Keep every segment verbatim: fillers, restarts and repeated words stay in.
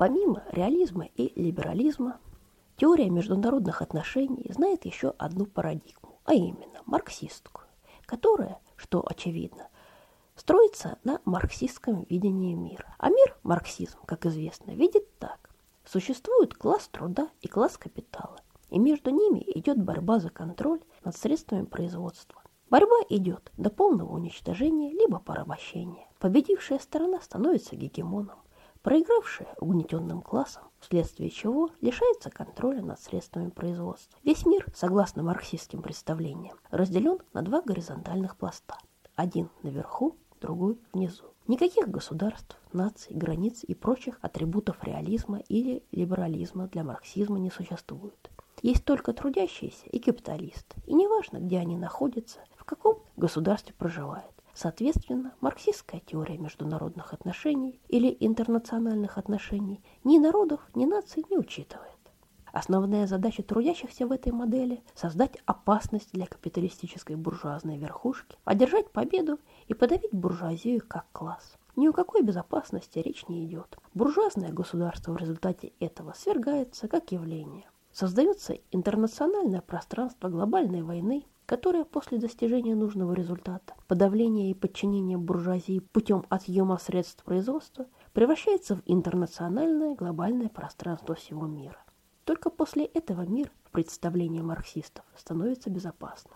Помимо реализма и либерализма, теория международных отношений знает еще одну парадигму, а именно марксистскую, которая, что очевидно, строится на марксистском видении мира. А мир марксизм, как известно, видит так. Существует класс труда и класс капитала, и между ними идет борьба за контроль над средствами производства. Борьба идет до полного уничтожения либо порабощения. Победившая сторона становится гегемоном, проигравшая угнетенным классом, вследствие чего лишается контроля над средствами производства. Весь мир, согласно марксистским представлениям, разделен на два горизонтальных пласта. Один наверху, другой внизу. Никаких государств, наций, границ и прочих атрибутов реализма или либерализма для марксизма не существует. Есть только трудящиеся и капиталисты, и неважно, где они находятся, в каком государстве проживают. Соответственно, марксистская теория международных отношений или интернациональных отношений ни народов, ни наций не учитывает. Основная задача трудящихся в этой модели – создать опасность для капиталистической буржуазной верхушки, одержать победу и подавить буржуазию как класс. Ни о какой безопасности речь не идет. Буржуазное государство в результате этого свергается как явление. Создается интернациональное пространство глобальной войны, которое после достижения нужного результата, подавления и подчинения буржуазии путем отъема средств производства, превращается в интернациональное глобальное пространство всего мира. Только после этого мир, в представлении марксистов, становится безопасным.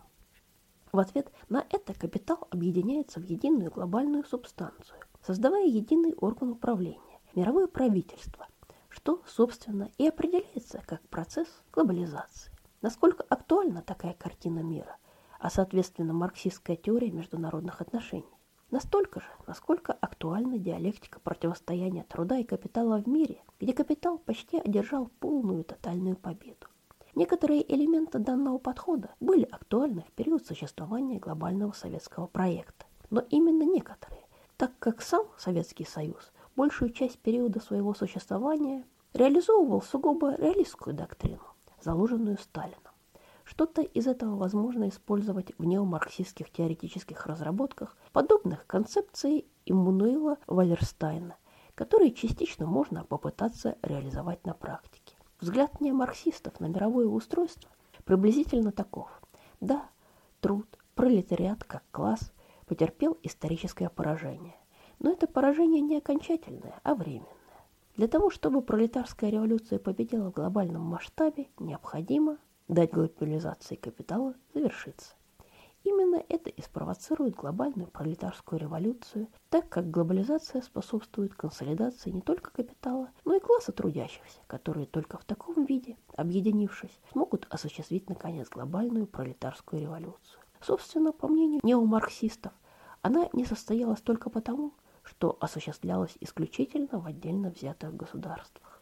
В ответ на это капитал объединяется в единую глобальную субстанцию, создавая единый орган управления – мировое правительство, что, собственно, и определяется как процесс глобализации. Насколько актуальна такая картина мира, а соответственно марксистская теория международных отношений? Настолько же, насколько актуальна диалектика противостояния труда и капитала в мире, где капитал почти одержал полную тотальную победу. Некоторые элементы данного подхода были актуальны в период существования глобального советского проекта, но именно некоторые, так как сам Советский Союз большую часть периода своего существования реализовывал сугубо реалистскую доктрину, заложенную Сталином. Что-то из этого возможно использовать в неомарксистских теоретических разработках, подобных концепции Иммануила Валlerстайна, которые частично можно попытаться реализовать на практике. Взгляд неомарксистов на мировое устройство приблизительно таков. Да, труд, пролетариат как класс потерпел историческое поражение, но это поражение не окончательное, а временное. Для того, чтобы пролетарская революция победила в глобальном масштабе, необходимо дать глобализации капитала завершиться. Именно это и спровоцирует глобальную пролетарскую революцию, так как глобализация способствует консолидации не только капитала, но и класса трудящихся, которые только в таком виде, объединившись, смогут осуществить наконец глобальную пролетарскую революцию. Собственно, по мнению неомарксистов, она не состоялась только потому, что осуществлялась исключительно в отдельно взятых государствах.